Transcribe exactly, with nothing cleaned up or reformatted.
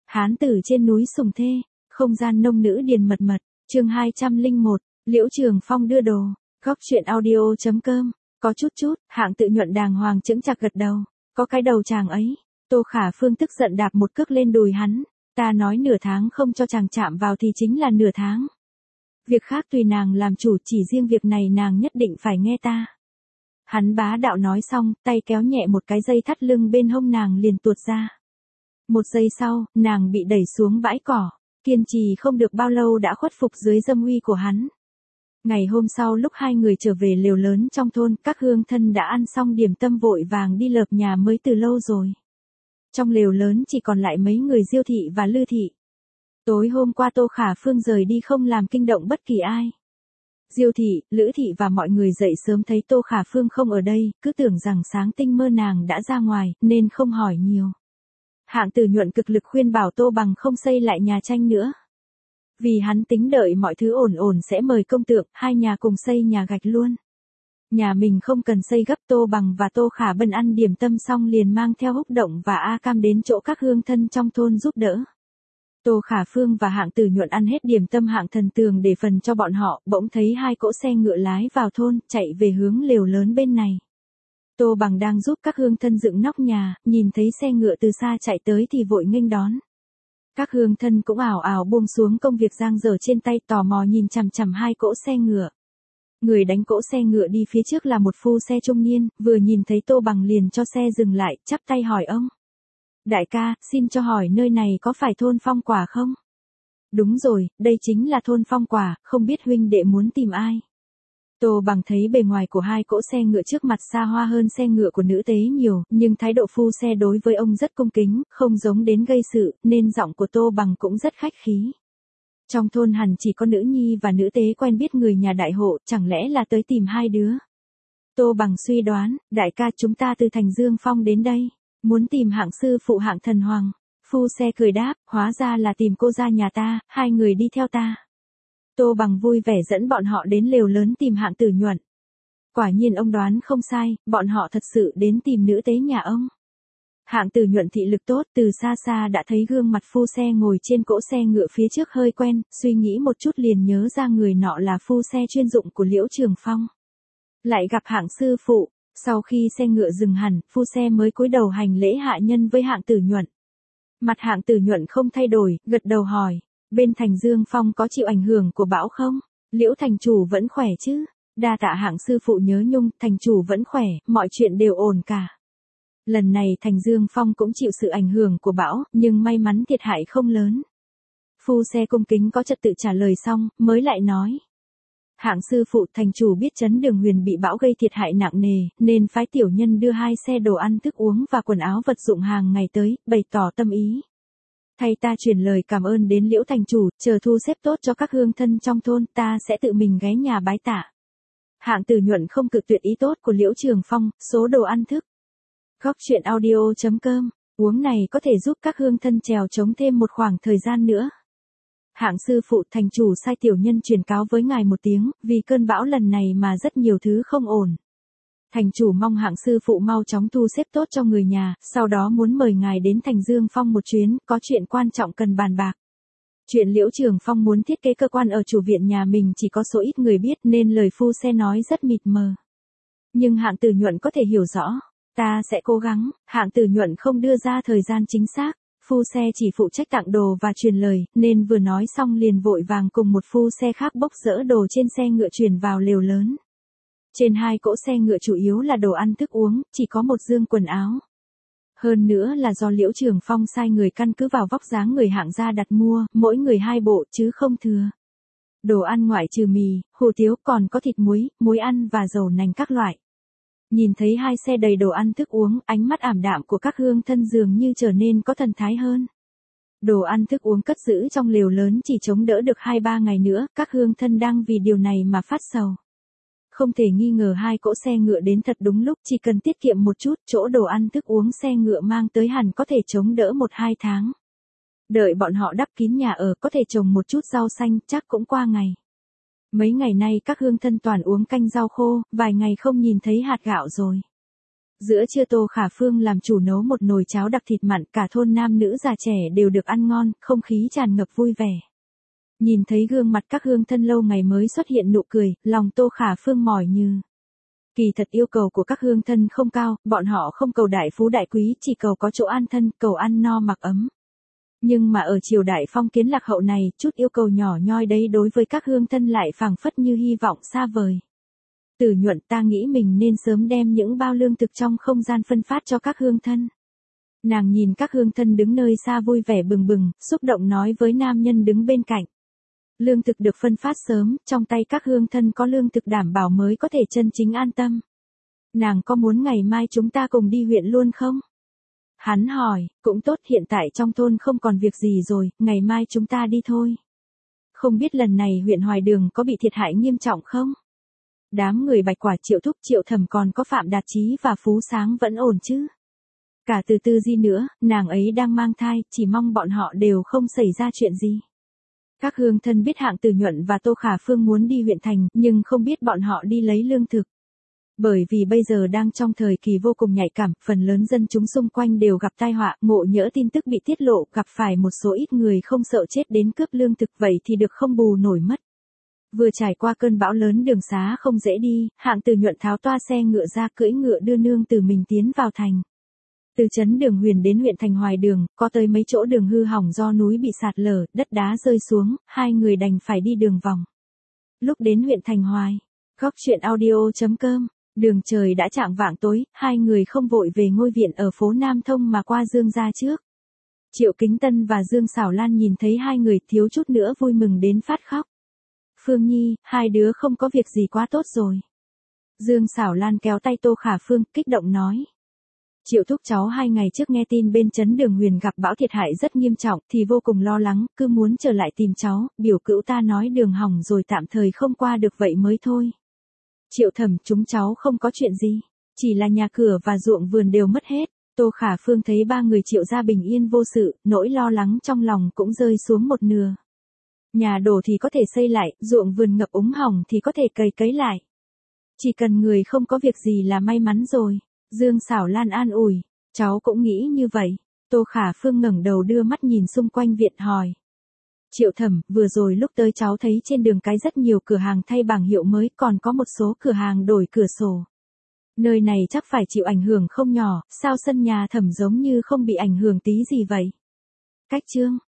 Hán tử trên núi Sùng Thê, không gian nông nữ điền mật mật, chương hai trăm lẻ một, Liễu Trường Phong đưa đồ, góc truyện audio chấm com, có chút chút, Hạng Tự Nhuận đàng hoàng chững chạc gật đầu, có cái đầu chàng ấy, Tô Khả Phương tức giận đạp một cước lên đùi hắn, ta nói nửa tháng không cho chàng chạm vào thì chính là nửa tháng. Việc khác tùy nàng làm chủ, chỉ riêng việc này nàng nhất định phải nghe ta. Hắn bá đạo nói xong, tay kéo nhẹ một cái dây thắt lưng bên hông nàng liền tuột ra. Một giây sau, nàng bị đẩy xuống bãi cỏ, kiên trì không được bao lâu đã khuất phục dưới dâm uy của hắn. Ngày hôm sau lúc hai người trở về lều lớn trong thôn, các hương thân đã ăn xong điểm tâm vội vàng đi lợp nhà mới từ lâu rồi. Trong lều lớn chỉ còn lại mấy người Diêu thị và Lư thị. Tối hôm qua Tô Khả Phương rời đi không làm kinh động bất kỳ ai. Diêu thị, Lữ thị và mọi người dậy sớm thấy Tô Khả Phương không ở đây, cứ tưởng rằng sáng tinh mơ nàng đã ra ngoài, nên không hỏi nhiều. Hạng Tử Nhuận cực lực khuyên bảo Tô Bằng không xây lại nhà tranh nữa. Vì hắn tính đợi mọi thứ ổn ổn sẽ mời công tượng, hai nhà cùng xây nhà gạch luôn. Nhà mình không cần xây gấp. Tô Bằng và Tô Khả Bân ăn điểm tâm xong liền mang theo Húc Động và A Cam đến chỗ các hương thân trong thôn giúp đỡ. Tô Khả Phương và Hạng Tử Nhuận ăn hết điểm tâm Hạng Thần Tường để phần cho bọn họ, bỗng thấy hai cỗ xe ngựa lái vào thôn, chạy về hướng lều lớn bên này. Tô Bằng đang giúp các hương thân dựng nóc nhà, nhìn thấy xe ngựa từ xa chạy tới thì vội nghênh đón. Các hương thân cũng ảo ảo buông xuống công việc dang dở trên tay, tò mò nhìn chằm chằm hai cỗ xe ngựa. Người đánh cỗ xe ngựa đi phía trước là một phu xe trung niên, vừa nhìn thấy Tô Bằng liền cho xe dừng lại, chắp tay hỏi ông. Đại ca, xin cho hỏi nơi này có phải thôn Phong Quả không? Đúng rồi, đây chính là thôn Phong Quả, không biết huynh đệ muốn tìm ai. Tô Bằng thấy bề ngoài của hai cỗ xe ngựa trước mặt xa hoa hơn xe ngựa của nữ tế nhiều, nhưng thái độ phu xe đối với ông rất cung kính, không giống đến gây sự, nên giọng của Tô Bằng cũng rất khách khí. Trong thôn hẳn chỉ có nữ nhi và nữ tế quen biết người nhà đại hộ, chẳng lẽ là tới tìm hai đứa. Tô Bằng suy đoán, đại ca chúng ta từ thành Dương Phong đến đây, muốn tìm Hạng sư phụ Hạng Thần Hoàng. Phu xe cười đáp, hóa ra là tìm cô ra nhà ta, hai người đi theo ta. Tô Bằng vui vẻ dẫn bọn họ đến lều lớn tìm Hạng Tử Nhuận. Quả nhiên ông đoán không sai, bọn họ thật sự đến tìm nữ tế nhà ông. Hạng Tử Nhuận thị lực tốt, từ xa xa đã thấy gương mặt phu xe ngồi trên cỗ xe ngựa phía trước hơi quen, suy nghĩ một chút liền nhớ ra người nọ là phu xe chuyên dụng của Liễu Trường Phong. Lại gặp Hạng sư phụ, sau khi xe ngựa dừng hẳn, phu xe mới cúi đầu hành lễ hạ nhân với Hạng Tử Nhuận. Mặt Hạng Tử Nhuận không thay đổi, gật đầu hỏi, bên thành Dương Phong có chịu ảnh hưởng của bão không? Liễu thành chủ vẫn khỏe chứ? Đa tạ Hạng sư phụ nhớ nhung, thành chủ vẫn khỏe, mọi chuyện đều ổn cả. Lần này thành Dương Phong cũng chịu sự ảnh hưởng của bão, nhưng may mắn thiệt hại không lớn. Phu xe cung kính có trật tự trả lời xong, mới lại nói. Hạng sư phụ, thành chủ biết trấn Đường Huyền bị bão gây thiệt hại nặng nề, nên phái tiểu nhân đưa hai xe đồ ăn thức uống và quần áo vật dụng hàng ngày tới, bày tỏ tâm ý. Thay ta truyền lời cảm ơn đến Liễu thành chủ, chờ thu xếp tốt cho các hương thân trong thôn, ta sẽ tự mình ghé nhà bái tạ. Hạng Tử Nhuận không cự tuyệt ý tốt của Liễu Trường Phong, số đồ ăn thức. Góc truyện audio chấm com, uống này có thể giúp các hương thân trèo chống thêm một khoảng thời gian nữa. Hạng sư phụ, thành chủ sai tiểu nhân truyền cáo với ngài một tiếng, vì cơn bão lần này mà rất nhiều thứ không ổn. Thành chủ mong Hạng sư phụ mau chóng thu xếp tốt cho người nhà, sau đó muốn mời ngài đến thành Dương Phong một chuyến, có chuyện quan trọng cần bàn bạc. Chuyện Liễu Trường Phong muốn thiết kế cơ quan ở chủ viện nhà mình chỉ có số ít người biết nên lời phu xe nói rất mịt mờ. Nhưng Hạng Tử Nhuận có thể hiểu rõ. Ta sẽ cố gắng. Hạng Tử Nhuận không đưa ra thời gian chính xác. Phu xe chỉ phụ trách tặng đồ và truyền lời, nên vừa nói xong liền vội vàng cùng một phu xe khác bốc dỡ đồ trên xe ngựa truyền vào lều lớn. Trên hai cỗ xe ngựa chủ yếu là đồ ăn thức uống, chỉ có một dương quần áo. Hơn nữa là do Liễu Trường Phong sai người căn cứ vào vóc dáng người Hạng gia đặt mua, mỗi người hai bộ chứ không thừa. Đồ ăn ngoại trừ mì, hủ tiếu còn có thịt muối, muối ăn và dầu nành các loại. Nhìn thấy hai xe đầy đồ ăn thức uống, ánh mắt ảm đạm của các hương thân dường như trở nên có thần thái hơn. Đồ ăn thức uống cất giữ trong lều lớn chỉ chống đỡ được hai ba ngày nữa, các hương thân đang vì điều này mà phát sầu. Không thể nghi ngờ hai cỗ xe ngựa đến thật đúng lúc, chỉ cần tiết kiệm một chút, chỗ đồ ăn thức uống xe ngựa mang tới hẳn có thể chống đỡ một hai tháng. Đợi bọn họ đắp kín nhà ở, có thể trồng một chút rau xanh, chắc cũng qua ngày. Mấy ngày nay các hương thân toàn uống canh rau khô, vài ngày không nhìn thấy hạt gạo rồi. Giữa trưa Tô Khả Phương làm chủ nấu một nồi cháo đặc thịt mặn, cả thôn nam nữ già trẻ đều được ăn ngon, không khí tràn ngập vui vẻ. Nhìn thấy gương mặt các hương thân lâu ngày mới xuất hiện nụ cười, lòng Tô Khả Phương mỏi như. Kỳ thật yêu cầu của các hương thân không cao, bọn họ không cầu đại phú đại quý, chỉ cầu có chỗ an thân, cầu ăn no mặc ấm. Nhưng mà ở triều đại phong kiến lạc hậu này, chút yêu cầu nhỏ nhoi đấy đối với các hương thân lại phảng phất như hy vọng xa vời. Tử Nhuận, ta nghĩ mình nên sớm đem những bao lương thực trong không gian phân phát cho các hương thân. Nàng nhìn các hương thân đứng nơi xa vui vẻ bừng bừng, xúc động nói với nam nhân đứng bên cạnh. Lương thực được phân phát sớm, trong tay các hương thân có lương thực đảm bảo mới có thể chân chính an tâm. Nàng có muốn ngày mai chúng ta cùng đi huyện luôn không? Hắn hỏi, cũng tốt, hiện tại trong thôn không còn việc gì rồi, ngày mai chúng ta đi thôi. Không biết lần này huyện Hoài Đường có bị thiệt hại nghiêm trọng không? Đám người Bạch Quả, Triệu Thúc, Triệu Thẩm còn có Phạm Đạt Chí và Phú Sáng vẫn ổn chứ? Cả Từ Tư Di nữa, nàng ấy đang mang thai, chỉ mong bọn họ đều không xảy ra chuyện gì. Các hương thân biết Hạng Tử Nhuận và Tô Khả Phương muốn đi huyện thành, nhưng không biết bọn họ đi lấy lương thực. Bởi vì bây giờ đang trong thời kỳ vô cùng nhạy cảm, phần lớn dân chúng xung quanh đều gặp tai họa, ngộ nhỡ tin tức bị tiết lộ, gặp phải một số ít người không sợ chết đến cướp lương thực, vậy thì được không bù nổi mất. Vừa trải qua cơn bão lớn đường xá không dễ đi, Hạng Tử Nhuận tháo toa xe ngựa ra cưỡi ngựa đưa nương từ mình tiến vào thành. Từ trấn Đường Huyền đến huyện thành Hoài Đường, có tới mấy chỗ đường hư hỏng do núi bị sạt lở, đất đá rơi xuống, hai người đành phải đi đường vòng. Lúc đến huyện thành Hoài, góc truyện audio chấm com, đường trời đã chạng vạng tối, hai người không vội về ngôi viện ở phố Nam Thông mà qua Dương gia trước. Triệu Kính Tân và Dương Xảo Lan nhìn thấy hai người thiếu chút nữa vui mừng đến phát khóc. Phương Nhi, hai đứa không có việc gì quá tốt rồi. Dương Xảo Lan kéo tay Tô Khả Phương, kích động nói. Triệu Thúc, cháu hai ngày trước nghe tin bên trấn Đường Huyền gặp bão thiệt hại rất nghiêm trọng, thì vô cùng lo lắng, cứ muốn trở lại tìm cháu, biểu cữu ta nói đường hỏng rồi tạm thời không qua được vậy mới thôi. Triệu Thẩm, chúng cháu không có chuyện gì, chỉ là nhà cửa và ruộng vườn đều mất hết. Tô Khả Phương thấy ba người Triệu gia bình yên vô sự, nỗi lo lắng trong lòng cũng rơi xuống một nửa. Nhà đổ thì có thể xây lại, ruộng vườn ngập úng hỏng thì có thể cày cấy lại. Chỉ cần người không có việc gì là may mắn rồi. Dương Xảo Lan an ủi, cháu cũng nghĩ như vậy. Tô Khả Phương ngẩng đầu đưa mắt nhìn xung quanh viện hỏi. Triệu Thẩm, vừa rồi lúc tới cháu thấy trên đường cái rất nhiều cửa hàng thay bảng hiệu mới, còn có một số cửa hàng đổi cửa sổ. Nơi này chắc phải chịu ảnh hưởng không nhỏ, sao sân nhà Thẩm giống như không bị ảnh hưởng tí gì vậy? Cách chương